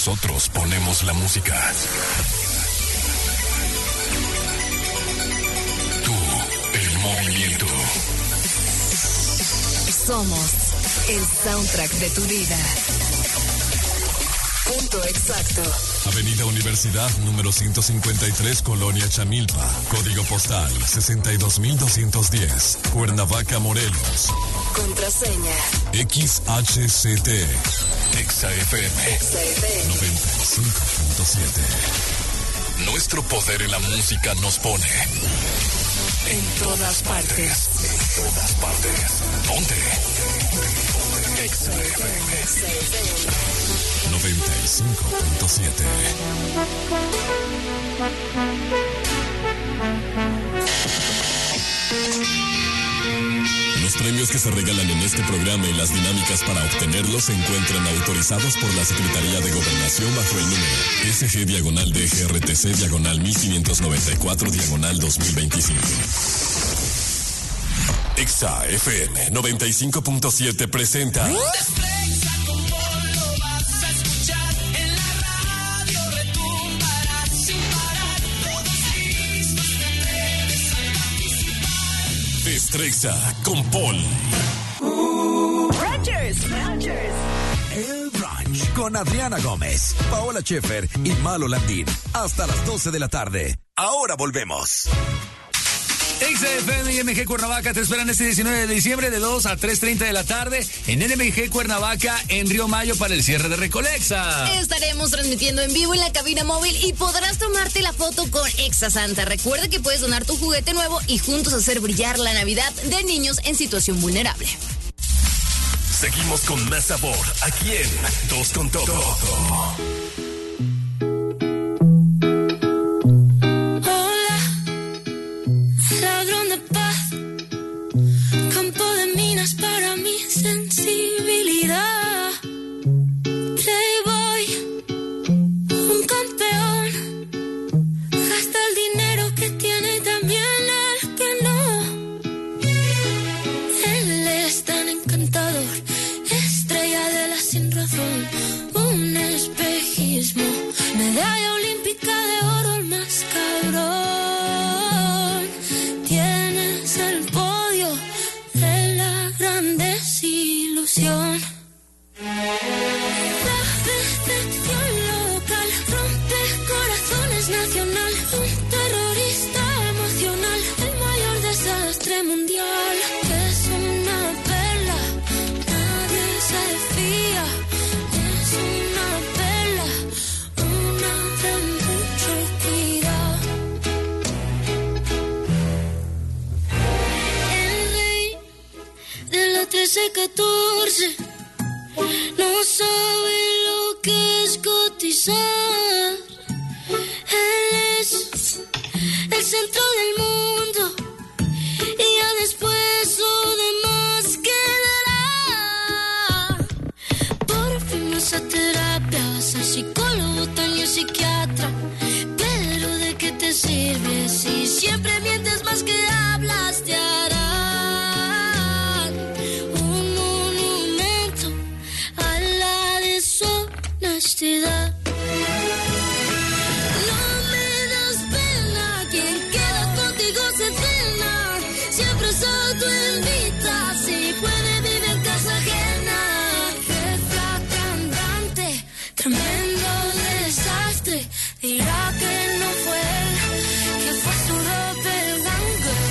Nosotros ponemos la música. Tú, el movimiento. Somos el soundtrack de tu vida. Punto exacto. Avenida Universidad, número 153, Colonia Chamilpa. Código postal 62210. Cuernavaca, Morelos. Contraseña XHCT. XFM 95.7. Nuestro poder en la música nos pone en todas partes. En todas partes. Ponte. XFM 95.7. Los premios que se regalan en este programa y las dinámicas para obtenerlos se encuentran autorizados por la Secretaría de Gobernación bajo el número SG-DGRTC/1594/2025. Exa FM 95.7 presenta Destrexa con Paul. El Brunch con Adriana Gómez, Paola Schaefer y Malo Landín. Hasta las 12 de la tarde. Ahora volvemos. XFM y NMG Cuernavaca te esperan este 19 de diciembre de 2 a 3:30 de la tarde en NMG Cuernavaca en Río Mayo para el cierre de Recolexa. Estaremos transmitiendo en vivo en la cabina móvil y podrás tomarte la foto con Exa Santa. Recuerda que puedes donar tu juguete nuevo y juntos hacer brillar la Navidad de niños en situación vulnerable. Seguimos con más sabor aquí en Dos con Todo. Para mi sensibilidad, Playboy, un campeón, gasta el dinero que tiene y también el que no. Él es tan encantador, estrella de la sin razón, un espejismo, medalla olímpica de oro, el más cabrón. Tienes el podio de la gran desilusión. La decepción local rompe corazones nacional. Un terrorista emocional, el mayor desastre mundial. Es una perla, nadie se fía. Es una perla, una de mucho cuidado. El rey de la 13-14 no sabe lo que es cotizar. Él es el centro del mundo y ya después lo demás quedará. Por fin vas a terapia, vas al psicólogo, Toño psiquiatra. Pero ¿de qué te sirve si siempre mientes más que hablas? Te harán un monumento a la deshonestidad. No me das pena, quien queda contigo se cena. Siempre se autoinvita, si puede vive en casa ajena. Jefa cantante, tremendo desastre. Dirá que no fue él, que fue su doppelganger.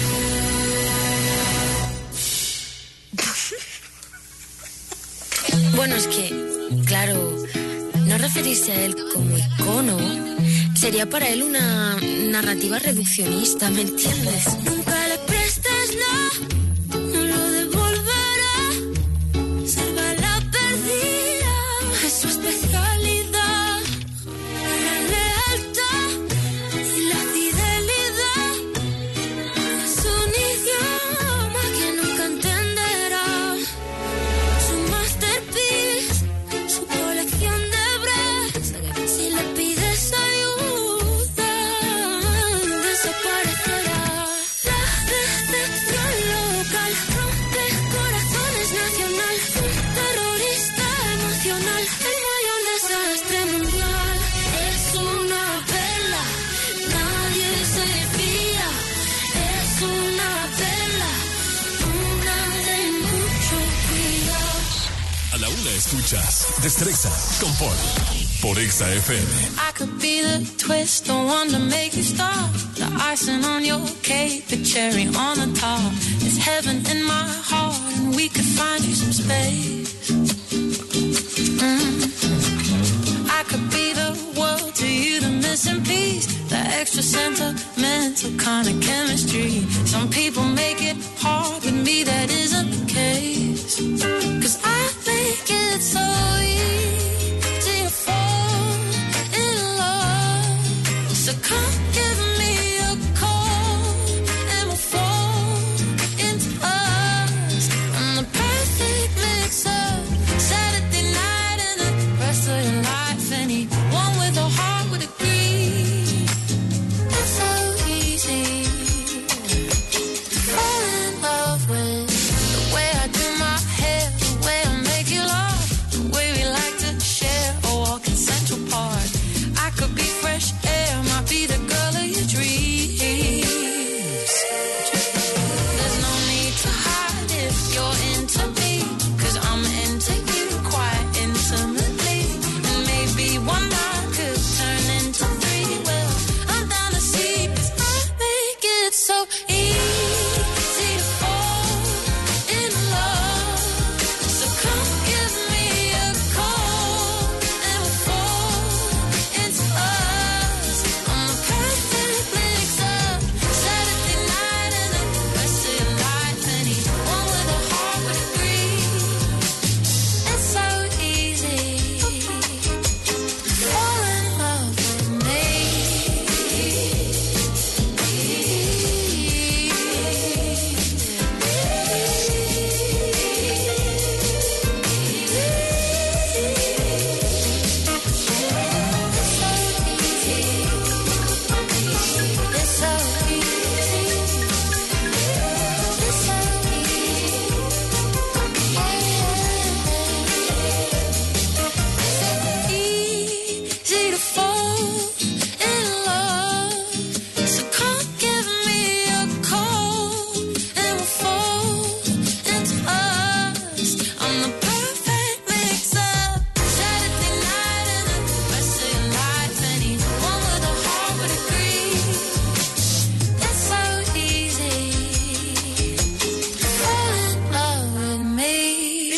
Bueno, es que, claro, no referirse a él como icono sería para él una narrativa reduccionista, ¿me entiendes? Nunca le prestes nada, no lo devolverá. Salva la perdida, es su especialidad. La lealtad y la fidelidad es un idioma que nunca entenderá. Su masterpiece, su colección de breves. Si le pides ayuda, desaparecerá. La decepción local Escuchas Destreza con Paul por Exa FM. I could be the twist, the one to make you stop. The icing on your cake, the cherry on the top. It's heaven in my heart, and we could find you some space. I could be the world to you, the missing piece, the extra sentimental kind of chemistry. Some people make it hard, with me that isn't the case. 'Cause I think it's so easy to fall in love. So come give me a call and we'll fall into us. I'm the perfect mix-up, Saturday night and the rest of your life. Anyone with a heart would agree. It's so easy to fall in love with the way I do my hair, the way I make you laugh, the way we like to share a walk in Central Park. I could be fresh air, might be the girl of your dreams. There's no need to hide if you're into me, 'cause I'm into you quite intimately. And maybe one night could turn into three. Well, I'm down to see, 'cause I make it so easy to fall in love. So come give me a call and we'll fall into us. I'm the perfect mix-up, Saturday night and the rest of your life. Anyone with a heart would agree. It's so easy to fall in love with me. Easy to fall in love. So come give me a call and we'll fall into us. I'm the perfect mix-up, Saturday night and the rest of your life. Anyone with a heart would agree. It's so easy to fall in love with me.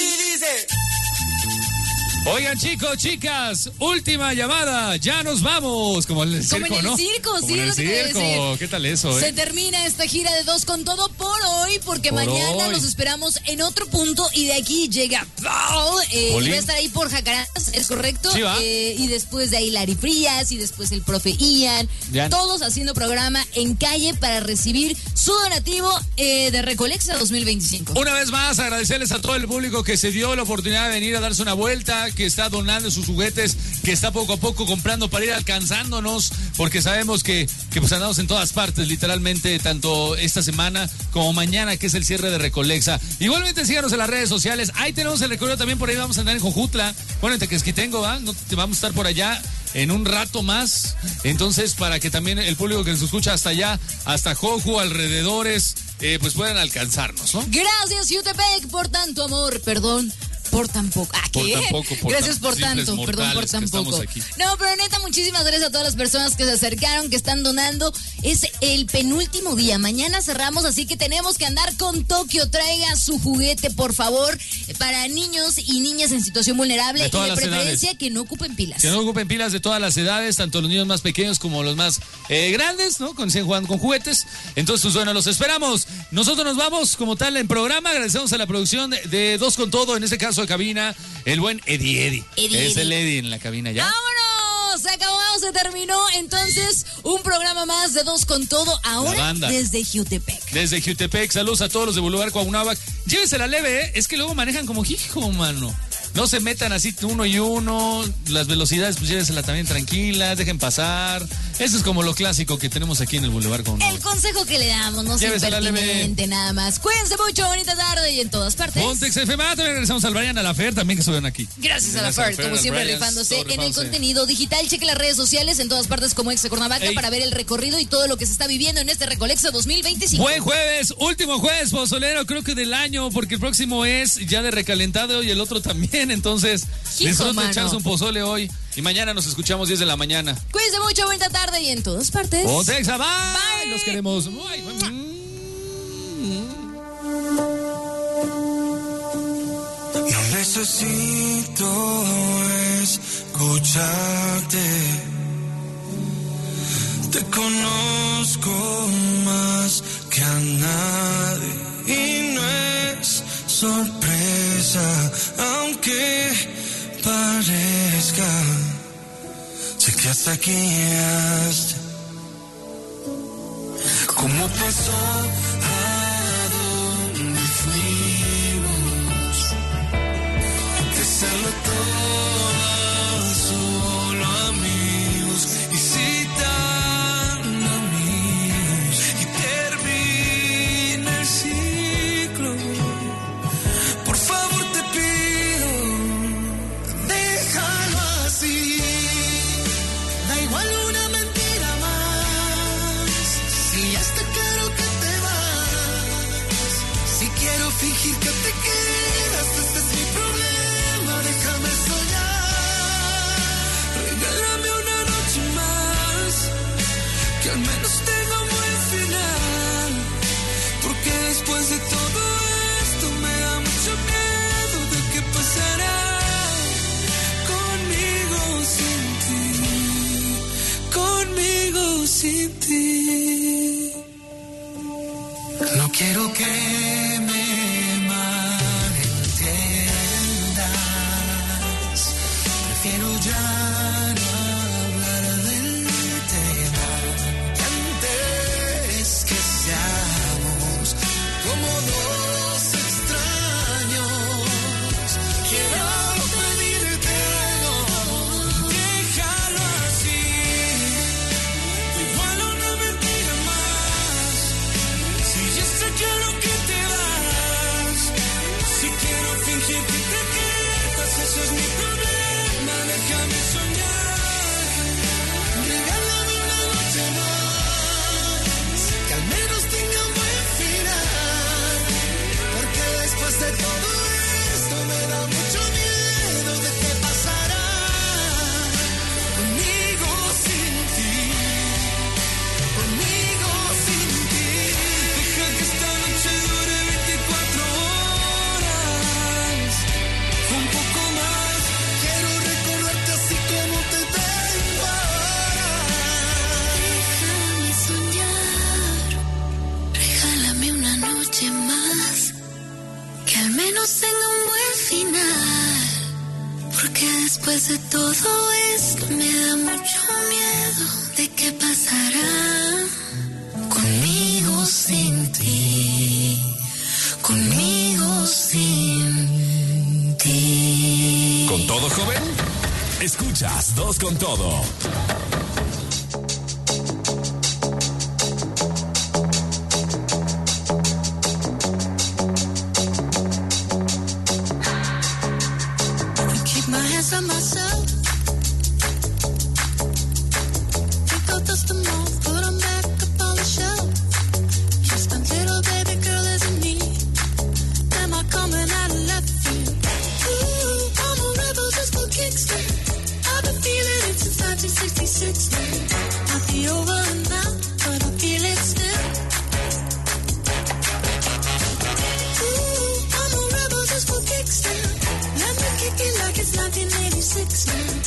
Oigan, chicos, chicas, última llamada, ya nos vamos. Como en el circo, Como en el ¿no? circo, Como sí, en es el lo que te iba a circo. decir. ¿Qué tal eso, Se termina esta gira de Dos con Todo por hoy, porque Por mañana hoy. los esperamos en otro punto y de aquí llega Paul. Y Polín. va a estar ahí por Jacarandas, ¿es correcto? Sí, va. Y después de ahí Lari Frías y después el profe Ian. Ya. Todos haciendo programa en calle para recibir su donativo de Recolexa 2025. Una vez más, agradecerles a todo el público que se dio la oportunidad de venir a darse una vuelta, que está donando sus juguetes, que está poco a poco comprando para ir alcanzándonos, porque sabemos que pues andamos en todas partes, literalmente, tanto esta semana como mañana, que es el cierre de Recolexa. Igualmente síganos en las redes sociales, ahí tenemos el recorrido también, por ahí vamos a andar en Jojutla, bueno, en Tequesquitengo, ¿va? No, vamos a estar por allá en un rato más, entonces para que también el público que nos escucha hasta allá, hasta Joju, alrededores, pues puedan alcanzarnos, ¿no? Gracias, Jutepec, por tanto amor, perdón. Por tan poco. ¿Ah, Por qué? tan poco, por Gracias tan por simples tanto. Perdón por mortales tan que estamos poco. aquí. No, pero neta, muchísimas gracias a todas las personas que se acercaron, que están donando. Es el penúltimo día. Mañana cerramos, así que tenemos que andar con Tokio. Traiga su juguete, por favor, para niños y niñas en situación vulnerable. De todas y de las preferencia edades. que no ocupen pilas. Que no ocupen pilas de todas las edades, tanto los niños más pequeños como los más grandes, ¿no? Con siguen jugando con juguetes. Entonces, pues bueno, los esperamos. Nosotros nos vamos como tal en programa. Agradecemos a la producción de Dos con Todo, en este caso de cabina, el buen Eddie. Es el Eddie en la cabina ya. ¡Vámonos! Se acabó, se terminó. Entonces, un programa más de Dos con Todo. Ahora banda. desde Jutepec. Desde Jutepec, saludos a todos los de Boulevard Cuauhnáhuac. Llévesela leve, ¿eh? Es que luego manejan como hijo, mano. No se metan así uno y uno, las velocidades pues llévensela también tranquilas, dejen pasar. Eso es como lo clásico que tenemos aquí en el Boulevard Cuauhnáhuac. El consejo que le damos, no sea Llévesela leve. impertinente, nada más. Cuídense mucho, bonita tarde y en todas partes. Pontex FM, también regresamos al Brian, a la Fer, también que estuvieron aquí. Gracias a la FER, como al siempre, Brian, rifándose todo en el rifándose. contenido digital. Cheque las redes sociales en todas partes como Exa Cuernavaca Ey. para ver el recorrido y todo lo que se está viviendo en este Recolexa 2025. Buen jueves, último jueves pozolero creo que del año, porque el próximo es ya de recalentado y el otro también. bien, entonces Hijo, disfruten mano. echarse un pozole hoy y mañana nos escuchamos 10 de la mañana. Cuídense mucho, bonita tarde y en todas partes. Otexa, bye. Bye. Los queremos. Bye. No necesito escucharte. Te conozco más que a nadie y no es sorpresa, aunque parezca. Sé que hasta aquí llegaste. ¿Cómo pasó? ¿A dónde fuimos? De serlo todo, solo amigos. Y si tan amigos, y termina el ciclo. Por favor te pido, déjalo así. Da igual una mentira más. Si ya está claro que te vas, si quiero fingir que te quedas, este es mi problema. Déjame soñar. Regálame una noche más, que al menos tenga un buen final. Porque después de todo esto me da mucho miedo de qué pasará conmigo sin ti, conmigo sin ti. No quiero que me malentiendas. Prefiero ya no hablar del tema. Que antes que seamos como dos extraños, quiero pedirte no, déjalo así. Igual una mentira más. Si ya está claro que te vas, si quiero fingir que te quedas, eso es mi problema. Déjame soñar. Regálame una noche más, que al menos tenga un buen final. Porque después de todo esto me da mucho miedo de qué pasará conmigo sin ti, conmigo sin ti. Deja que esta noche dure 24 horas, un poco más. Quiero recordarte así como te tengo ahora. Déjame soñar, regálame una noche más, que al menos tenga un buen final. Porque después de todo esto me da mucho miedo de qué pasará conmigo sin ti, conmigo sin ti. ¿Con todo, joven? Escuchas Dos con Todo. Keep my hands on myself. Take out dust them off, put 'em back up on the shelf. Just a little baby girl isn't me. Am I coming out of left field? Ooh, I'm a rebel just for kicks. I've been feeling it since 1966. Might be over now, but I feel it still. Ooh, I'm a rebel just for kicks. Let me kick it like it's 1986.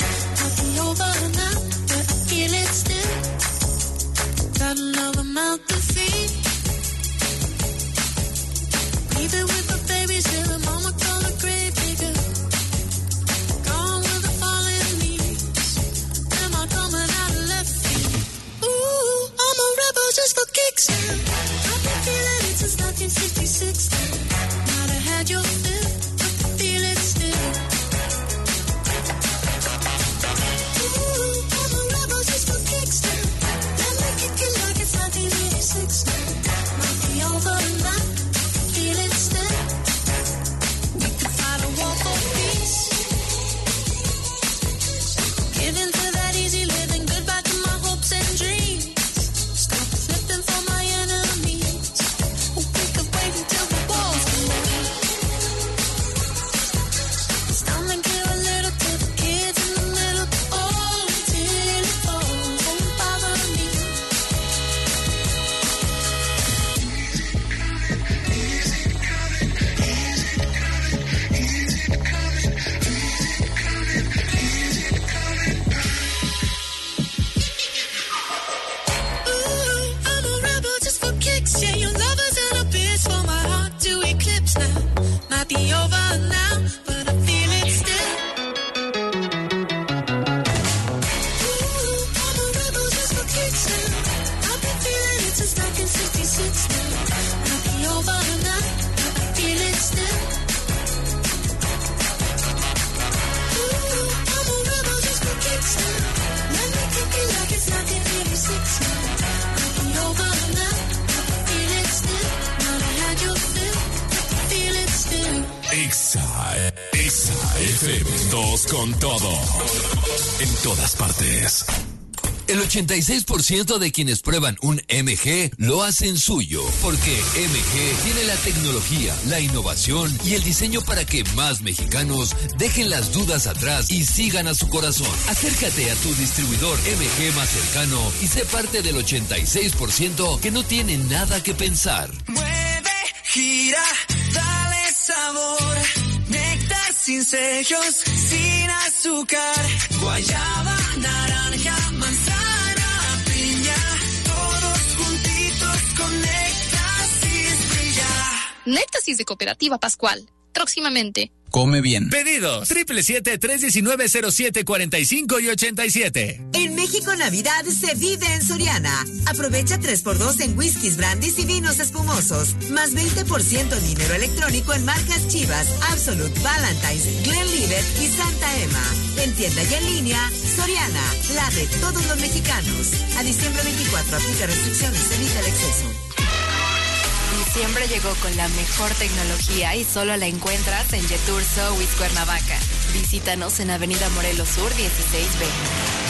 con todo. En todas partes. El 86% de quienes prueban un MG lo hacen suyo, porque MG tiene la tecnología, la innovación y el diseño para que más mexicanos dejen las dudas atrás y sigan a su corazón. Acércate a tu distribuidor MG más cercano y sé parte del 86% que no tiene nada que pensar. Mueve, gira, dale sabor. Néctar sin sellos, sin azúcar. Guayaba, naranja, manzana, piña. Todos juntitos con Néctasis brilla. Néctasis de Cooperativa Pascual. Próximamente. Come bien. Pedidos 777-319-0745 y 87. En México Navidad se vive en Soriana. Aprovecha 3x2 en whiskies, brandis y vinos espumosos. Más 20% en dinero electrónico en marcas Chivas, Absolute, Valentine's, Glenlivet y Santa Emma. En tienda y en línea, Soriana, la de todos los mexicanos. A diciembre 24, aplica restricciones, evita el exceso. Diciembre llegó con la mejor tecnología y solo la encuentras en Yetur Sowis Cuernavaca. Visítanos en Avenida Morelos Sur 16B.